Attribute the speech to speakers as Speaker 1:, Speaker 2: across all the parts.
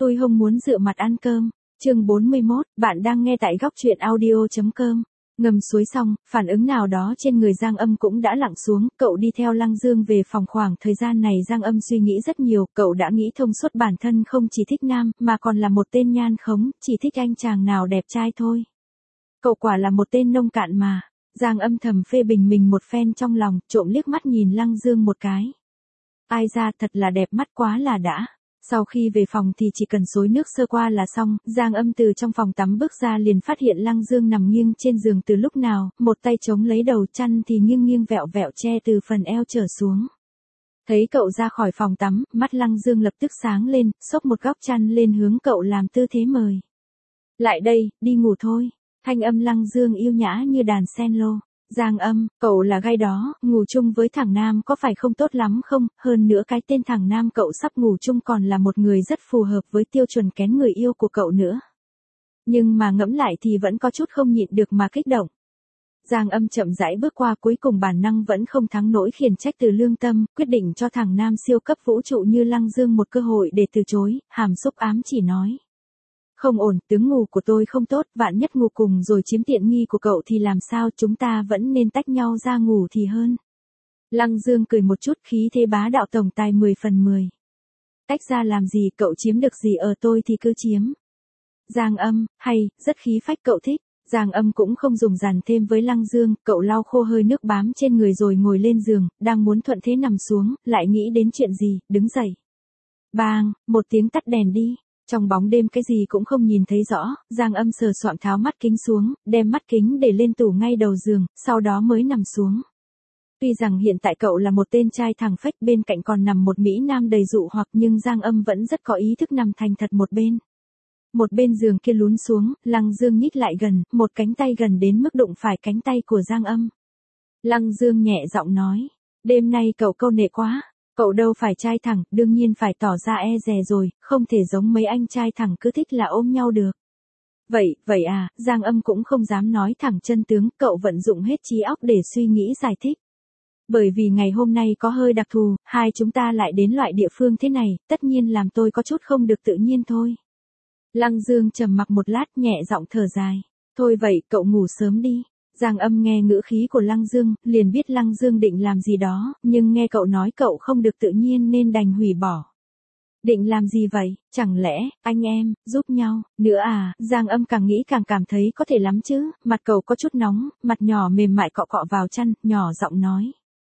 Speaker 1: Tôi không muốn dựa mặt ăn cơm. Chương 41, bạn đang nghe tại góc truyện audio.com. Ngầm suối xong, phản ứng nào đó trên người Giang Âm cũng đã lặng xuống, cậu đi theo Lăng Dương về phòng. Khoảng thời gian này Giang Âm suy nghĩ rất nhiều, cậu đã nghĩ thông suốt bản thân không chỉ thích nam, mà còn là một tên nhan khống, chỉ thích anh chàng nào đẹp trai thôi. Cậu quả là một tên nông cạn mà. Giang Âm thầm phê bình mình một phen trong lòng, trộm liếc mắt nhìn Lăng Dương một cái. Ai ra thật là đẹp mắt quá là đã. Sau khi về phòng thì chỉ cần xối nước sơ qua là xong, Giang Âm từ trong phòng tắm bước ra liền phát hiện Lăng Dương nằm nghiêng trên giường từ lúc nào, một tay chống lấy đầu, chăn thì nghiêng nghiêng vẹo vẹo che từ phần eo trở xuống. Thấy cậu ra khỏi phòng tắm, mắt Lăng Dương lập tức sáng lên, xốc một góc chăn lên hướng cậu làm tư thế mời. Lại đây, đi ngủ thôi. Thanh âm Lăng Dương yêu nhã như đàn sen lô. Giang Âm, cậu là gai đó, ngủ chung với thằng nam có phải không tốt lắm không? Hơn nữa cái tên thằng nam cậu sắp ngủ chung còn là một người rất phù hợp với tiêu chuẩn kén người yêu của cậu nữa. Nhưng mà ngẫm lại thì vẫn có chút không nhịn được mà kích động. Giang Âm chậm rãi bước qua, cuối cùng bản năng vẫn không thắng nổi khiển trách từ lương tâm, quyết định cho thằng nam siêu cấp vũ trụ như Lăng Dương một cơ hội để từ chối, hàm xúc ám chỉ nói. Không ổn, tướng ngủ của tôi không tốt, vạn nhất ngủ cùng rồi chiếm tiện nghi của cậu thì làm sao, chúng ta vẫn nên tách nhau ra ngủ thì hơn. Lăng Dương cười một chút, khí thế bá đạo tổng tài 10 phần 10. Tách ra làm gì, cậu chiếm được gì ở tôi thì cứ chiếm. Giang Âm, hay, rất khí phách, cậu thích. Giang Âm cũng không dùng dàn thêm với Lăng Dương, cậu lau khô hơi nước bám trên người rồi ngồi lên giường, đang muốn thuận thế nằm xuống, lại nghĩ đến chuyện gì, đứng dậy. Bang, một tiếng tắt đèn đi. Trong bóng đêm cái gì cũng không nhìn thấy rõ, Giang Âm sờ soạng tháo mắt kính xuống, đem mắt kính để lên tủ ngay đầu giường, sau đó mới nằm xuống. Tuy rằng hiện tại cậu là một tên trai thẳng phách, bên cạnh còn nằm một mỹ nam đầy dụ hoặc, nhưng Giang Âm vẫn rất có ý thức nằm thành thật một bên. Một bên giường kia lún xuống, Lăng Dương nhích lại gần, một cánh tay gần đến mức đụng phải cánh tay của Giang Âm. Lăng Dương nhẹ giọng nói, đêm nay cậu câu nệ quá. Cậu đâu phải trai thẳng, đương nhiên phải tỏ ra e dè rồi, không thể giống mấy anh trai thẳng cứ thích là ôm nhau được. Vậy à, Giang Âm cũng không dám nói thẳng chân tướng, cậu vận dụng hết trí óc để suy nghĩ giải thích. Bởi vì ngày hôm nay có hơi đặc thù, hai chúng ta lại đến loại địa phương thế này, tất nhiên làm tôi có chút không được tự nhiên thôi. Lăng Dương trầm mặc một lát, nhẹ giọng thở dài. Thôi vậy, cậu ngủ sớm đi. Giang Âm nghe ngữ khí của Lăng Dương, liền biết Lăng Dương định làm gì đó, nhưng nghe cậu nói cậu không được tự nhiên nên đành hủy bỏ. Định làm gì vậy, chẳng lẽ, anh em, giúp nhau, nữa à, Giang Âm càng nghĩ càng cảm thấy có thể lắm chứ, mặt cậu có chút nóng, mặt nhỏ mềm mại cọ cọ vào chăn, nhỏ giọng nói.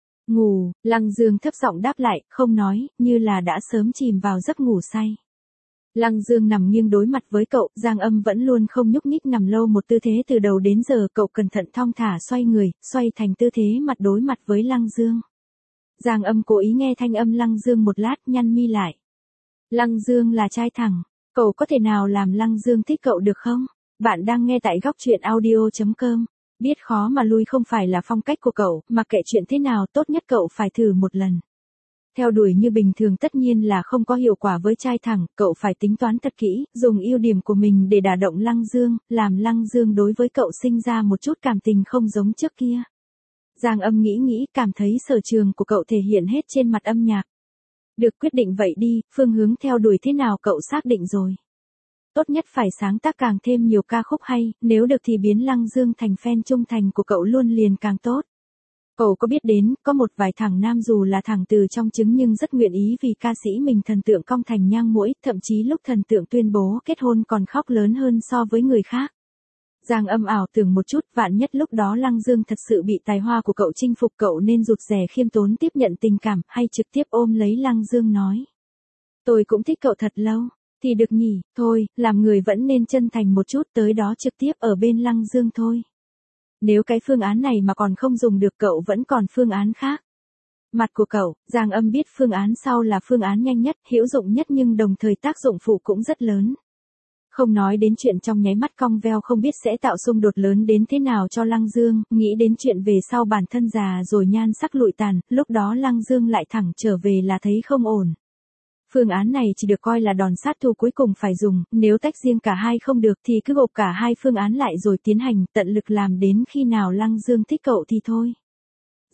Speaker 1: Ngủ, Lăng Dương thấp giọng đáp lại, không nói, như là đã sớm chìm vào giấc ngủ say. Lăng Dương nằm nghiêng đối mặt với cậu, Giang Âm vẫn luôn không nhúc nhích nằm lâu một tư thế từ đầu đến giờ, cậu cẩn thận thong thả xoay người, xoay thành tư thế mặt đối mặt với Lăng Dương. Giang Âm cố ý nghe thanh âm Lăng Dương một lát, nhăn mi lại. Lăng Dương là trai thẳng, cậu có thể nào làm Lăng Dương thích cậu được không? Bạn đang nghe tại góc truyện audio.com. Biết khó mà lui không phải là phong cách của cậu, mà kệ chuyện thế nào tốt nhất cậu phải thử một lần. Theo đuổi như bình thường tất nhiên là không có hiệu quả với trai thẳng, cậu phải tính toán thật kỹ, dùng ưu điểm của mình để đả động Lăng Dương, làm Lăng Dương đối với cậu sinh ra một chút cảm tình không giống trước kia. Giang Âm nghĩ cảm thấy sở trường của cậu thể hiện hết trên mặt âm nhạc. Được, quyết định vậy đi, phương hướng theo đuổi thế nào cậu xác định rồi. Tốt nhất phải sáng tác càng thêm nhiều ca khúc hay, nếu được thì biến Lăng Dương thành fan trung thành của cậu luôn liền càng tốt. Cậu có biết đến, có một vài thằng nam dù là thằng từ trong trứng nhưng rất nguyện ý vì ca sĩ mình thần tượng cong thành nhang mũi, thậm chí lúc thần tượng tuyên bố kết hôn còn khóc lớn hơn so với người khác. Giang Âm ảo tưởng một chút, vạn nhất lúc đó Lăng Dương thật sự bị tài hoa của cậu chinh phục, cậu nên rụt rè khiêm tốn tiếp nhận tình cảm, hay trực tiếp ôm lấy Lăng Dương nói. Tôi cũng thích cậu thật lâu, thì được nhỉ, thôi, làm người vẫn nên chân thành một chút, tới đó trực tiếp ở bên Lăng Dương thôi. Nếu cái phương án này mà còn không dùng được cậu vẫn còn phương án khác. Mặt của cậu, Giang Âm biết phương án sau là phương án nhanh nhất, hữu dụng nhất nhưng đồng thời tác dụng phụ cũng rất lớn. Không nói đến chuyện trong nháy mắt cong veo không biết sẽ tạo xung đột lớn đến thế nào cho Lăng Dương, nghĩ đến chuyện về sau bản thân già rồi nhan sắc lụi tàn, lúc đó Lăng Dương lại thẳng trở về là thấy không ổn. Phương án này chỉ được coi là đòn sát thủ cuối cùng phải dùng, nếu tách riêng cả hai không được thì cứ gộp cả hai phương án lại rồi tiến hành, tận lực làm đến khi nào Lăng Dương thích cậu thì thôi.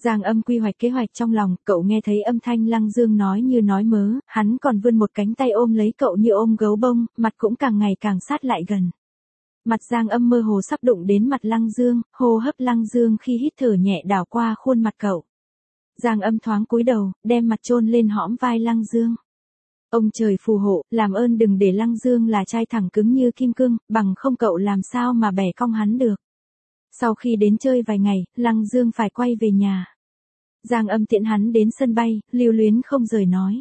Speaker 1: Giang Âm quy hoạch kế hoạch trong lòng, cậu nghe thấy âm thanh Lăng Dương nói như nói mớ, hắn còn vươn một cánh tay ôm lấy cậu như ôm gấu bông, mặt cũng càng ngày càng sát lại gần. Mặt Giang Âm mơ hồ sắp đụng đến mặt Lăng Dương, hô hấp Lăng Dương khi hít thở nhẹ đảo qua khuôn mặt cậu. Giang Âm thoáng cúi đầu, đem mặt chôn lên hõm vai Lăng Dương. Ông trời phù hộ, làm ơn đừng để Lăng Dương là trai thẳng cứng như kim cương, bằng không cậu làm sao mà bẻ cong hắn được. Sau khi đến chơi vài ngày, Lăng Dương phải quay về nhà. Giang Âm tiễn hắn đến sân bay, lưu luyến không rời nói.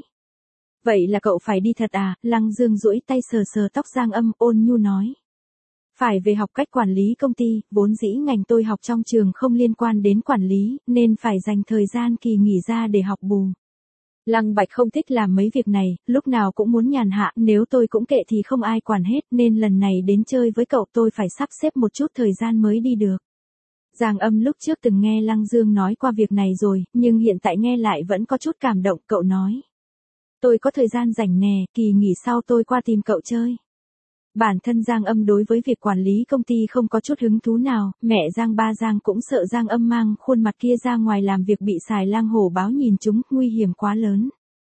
Speaker 1: Vậy là cậu phải đi thật à? Lăng Dương duỗi tay sờ sờ tóc Giang Âm, ôn nhu nói. Phải về học cách quản lý công ty, vốn dĩ ngành tôi học trong trường không liên quan đến quản lý, nên phải dành thời gian kỳ nghỉ ra để học bù. Lăng Bạch không thích làm mấy việc này, lúc nào cũng muốn nhàn hạ, nếu tôi cũng kệ thì không ai quản hết, nên lần này đến chơi với cậu tôi phải sắp xếp một chút thời gian mới đi được. Giang Âm lúc trước từng nghe Lăng Dương nói qua việc này rồi, nhưng hiện tại nghe lại vẫn có chút cảm động, cậu nói. Tôi có thời gian rảnh nè, kỳ nghỉ sau tôi qua tìm cậu chơi. Bản thân Giang Âm đối với việc quản lý công ty không có chút hứng thú nào, mẹ Giang ba Giang cũng sợ Giang Âm mang khuôn mặt kia ra ngoài làm việc bị xài lang hổ báo nhìn chúng, nguy hiểm quá lớn.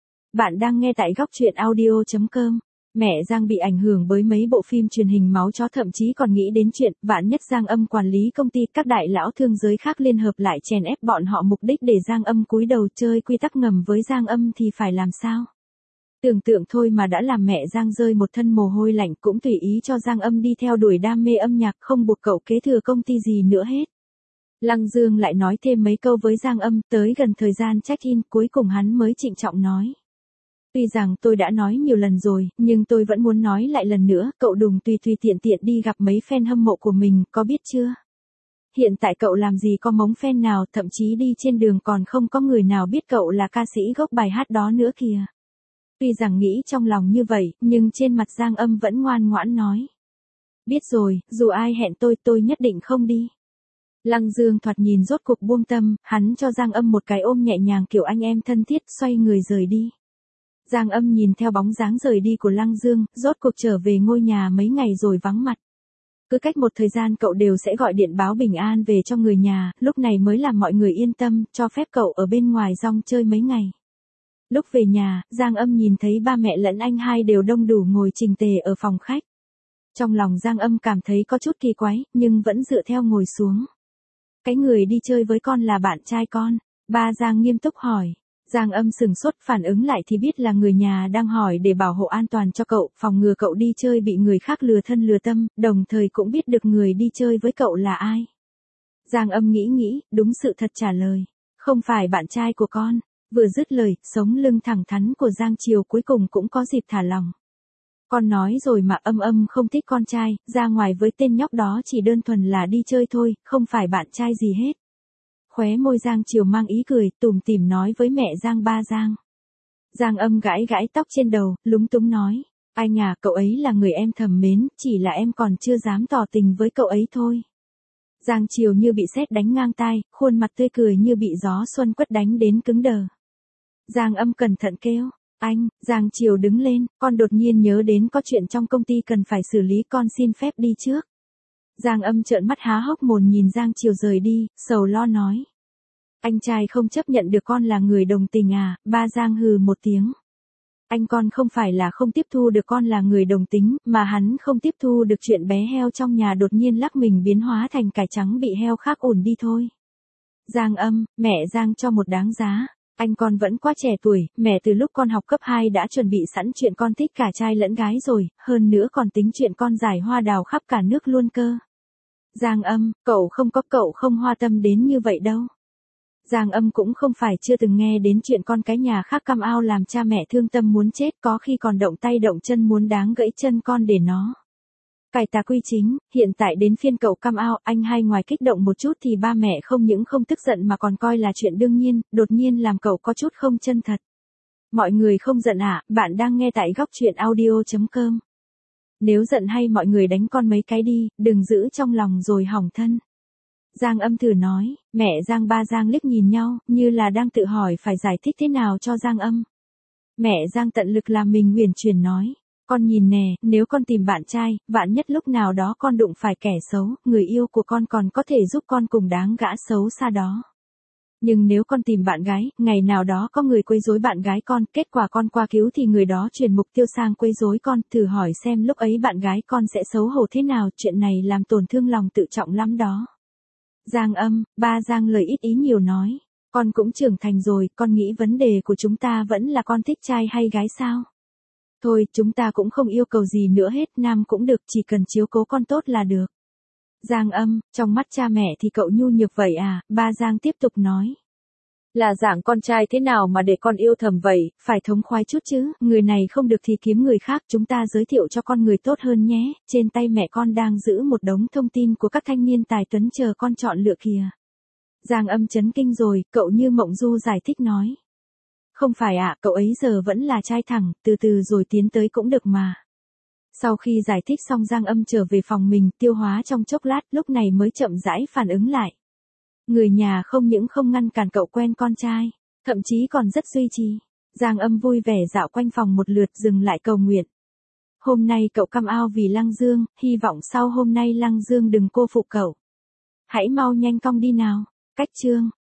Speaker 1: Bạn đang nghe tại góc truyện audio.com. Mẹ Giang bị ảnh hưởng bởi mấy bộ phim truyền hình máu chó, thậm chí còn nghĩ đến chuyện vạn nhất Giang Âm quản lý công ty, các đại lão thương giới khác liên hợp lại chèn ép bọn họ, mục đích để Giang Âm cúi đầu chơi quy tắc ngầm với Giang Âm thì phải làm sao? Tưởng tượng thôi mà đã làm mẹ Giang rơi một thân mồ hôi lạnh, cũng tùy ý cho Giang Âm đi theo đuổi đam mê âm nhạc, không buộc cậu kế thừa công ty gì nữa hết. Lăng Dương lại nói thêm mấy câu với Giang Âm, tới gần thời gian check-in, cuối cùng hắn mới trịnh trọng nói. Tuy rằng tôi đã nói nhiều lần rồi, nhưng tôi vẫn muốn nói lại lần nữa, cậu đừng tùy tiện tiện đi gặp mấy fan hâm mộ của mình, có biết chưa? Hiện tại cậu làm gì có mống fan nào, thậm chí đi trên đường còn không có người nào biết cậu là ca sĩ gốc bài hát đó nữa kìa. Tuy rằng nghĩ trong lòng như vậy, nhưng trên mặt Giang Âm vẫn ngoan ngoãn nói. Biết rồi, dù ai hẹn tôi nhất định không đi. Lăng Dương thoạt nhìn rốt cuộc buông tâm, hắn cho Giang Âm một cái ôm nhẹ nhàng kiểu anh em thân thiết, xoay người rời đi. Giang Âm nhìn theo bóng dáng rời đi của Lăng Dương, rốt cuộc trở về ngôi nhà mấy ngày rồi vắng mặt. Cứ cách một thời gian cậu đều sẽ gọi điện báo bình an về cho người nhà, lúc này mới làm mọi người yên tâm, cho phép cậu ở bên ngoài rong chơi mấy ngày. Lúc về nhà, Giang Âm nhìn thấy ba mẹ lẫn anh hai đều đông đủ ngồi chỉnh tề ở phòng khách. Trong lòng Giang Âm cảm thấy có chút kỳ quái, nhưng vẫn dựa theo ngồi xuống. Cái người đi chơi với con là bạn trai con? Ba Giang nghiêm túc hỏi. Giang Âm sừng sốt, phản ứng lại thì biết là người nhà đang hỏi để bảo hộ an toàn cho cậu, phòng ngừa cậu đi chơi bị người khác lừa thân lừa tâm, đồng thời cũng biết được người đi chơi với cậu là ai. Giang Âm nghĩ, đúng sự thật trả lời. Không phải bạn trai của con. Vừa dứt lời, sống lưng thẳng thắn của Giang Triều cuối cùng cũng có dịp thả lòng. Con nói rồi mà, Âm không thích con trai, ra ngoài với tên nhóc đó chỉ đơn thuần là đi chơi thôi, không phải bạn trai gì hết. Khóe môi Giang Triều mang ý cười, tủm tỉm nói với mẹ Giang ba Giang. Giang Âm gãi tóc trên đầu, lúng túng nói. Anh à, cậu ấy là người em thầm mến, chỉ là em còn chưa dám tỏ tình với cậu ấy thôi. Giang Triều như bị sét đánh ngang tai, khuôn mặt tươi cười như bị gió xuân quất đánh đến cứng đờ. Giang Âm cẩn thận kêu. Anh, Giang Triều đứng lên, con đột nhiên nhớ đến có chuyện trong công ty cần phải xử lý, con xin phép đi trước. Giang Âm trợn mắt há hốc mồm nhìn Giang Triều rời đi, sầu lo nói. Anh trai không chấp nhận được con là người đồng tình à? Ba Giang hừ một tiếng. Anh con không phải là không tiếp thu được con là người đồng tính, mà hắn không tiếp thu được chuyện bé heo trong nhà đột nhiên lắc mình biến hóa thành cải trắng bị heo khác ổn đi thôi. Giang Âm, mẹ Giang cho một đáng giá. Anh con vẫn quá trẻ tuổi, mẹ từ lúc con học cấp 2 đã chuẩn bị sẵn chuyện con thích cả trai lẫn gái rồi, hơn nữa còn tính chuyện con giải hoa đào khắp cả nước luôn cơ. Giang Âm, cậu không hoa tâm đến như vậy đâu. Giang Âm cũng không phải chưa từng nghe đến chuyện con cái nhà khác cam ao làm cha mẹ thương tâm muốn chết, có khi còn động tay động chân muốn đáng gãy chân con để nó cải tà quy chính. Hiện tại đến phiên cậu cam ao, anh hai ngoài kích động một chút thì ba mẹ không những không tức giận mà còn coi là chuyện đương nhiên, đột nhiên làm cậu có chút không chân thật. Mọi người không giận à? Bạn đang nghe tại góc truyện audio.com. Nếu giận hay mọi người đánh con mấy cái đi, đừng giữ trong lòng rồi hỏng thân. Giang Âm thử nói, mẹ Giang ba Giang liếc nhìn nhau, như là đang tự hỏi phải giải thích thế nào cho Giang Âm. Mẹ Giang tận lực làm mình uyển chuyển nói, con nhìn nè, nếu con tìm bạn trai, vạn nhất lúc nào đó con đụng phải kẻ xấu, người yêu của con còn có thể giúp con cùng đáng gã xấu xa đó. Nhưng nếu con tìm bạn gái, ngày nào đó có người quấy rối bạn gái con, kết quả con qua cứu thì người đó chuyển mục tiêu sang quấy rối con, thử hỏi xem lúc ấy bạn gái con sẽ xấu hổ thế nào, chuyện này làm tổn thương lòng tự trọng lắm đó. Giang Âm, ba Giang lời ít ý nhiều nói. Con cũng trưởng thành rồi, con nghĩ vấn đề của chúng ta vẫn là con thích trai hay gái sao? Thôi, chúng ta cũng không yêu cầu gì nữa hết, nam cũng được, chỉ cần chiếu cố con tốt là được. Giang Âm, trong mắt cha mẹ thì cậu nhu nhược vậy à, ba Giang tiếp tục nói. Là dạng con trai thế nào mà để con yêu thầm vậy, phải thống khoái chút chứ, người này không được thì kiếm người khác, chúng ta giới thiệu cho con người tốt hơn nhé, trên tay mẹ con đang giữ một đống thông tin của các thanh niên tài tuấn chờ con chọn lựa kìa. Giang Âm chấn kinh rồi, cậu như mộng du giải thích nói. Không phải ạ, cậu ấy giờ vẫn là trai thẳng, từ từ rồi tiến tới cũng được mà. Sau khi giải thích xong Giang Âm trở về phòng mình, tiêu hóa trong chốc lát, lúc này mới chậm rãi phản ứng lại. Người nhà không những không ngăn cản cậu quen con trai, thậm chí còn rất duy trì. Giang Âm vui vẻ dạo quanh phòng một lượt dừng lại cầu nguyện. Hôm nay cậu căm ao vì Lăng Dương, hy vọng sau hôm nay Lăng Dương đừng cô phụ cậu. Hãy mau nhanh cong đi nào. Cách chương